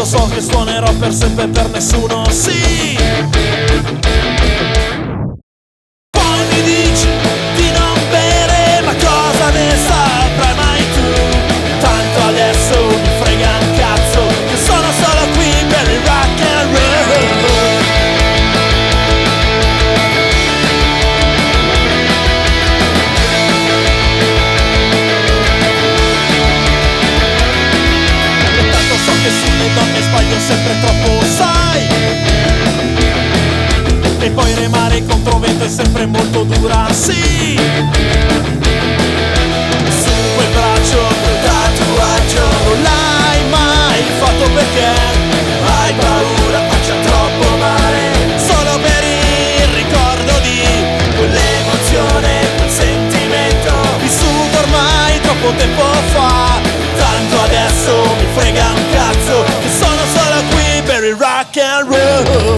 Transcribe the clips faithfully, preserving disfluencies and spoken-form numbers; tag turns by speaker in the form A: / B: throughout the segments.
A: tanto so che suonerò per sempre per nessuno, sì. Poi mi dici di non bere, ma cosa ne saprai mai tu? Tanto adesso mi frega un cazzo, che sono solo qui per il rock and roll. Sulle donne sbaglio sempre troppo, sai. E poi remare contro vento è sempre molto dura, sì. Su quel braccio quel tatuaggio non l'hai mai fatto perché hai paura faccia troppo male, solo per il ricordo di quell'emozione, quel sentimento vissuto ormai troppo tempo fa. Tanto adesso mi frega un cazzo, che sono solo qui per il rock and roll.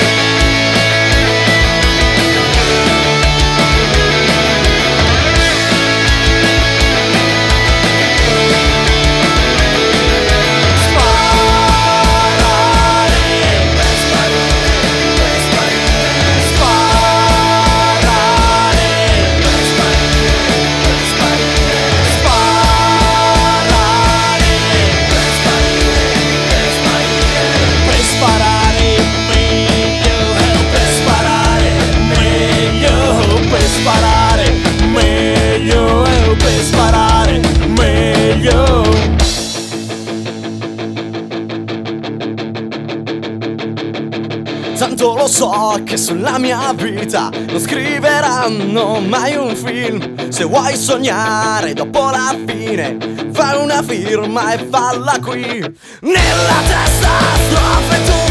A: Tanto lo so che sulla mia vita non scriveranno mai un film. Se vuoi sognare dopo la fine, fai una firma e falla qui. Nella testa strofe tu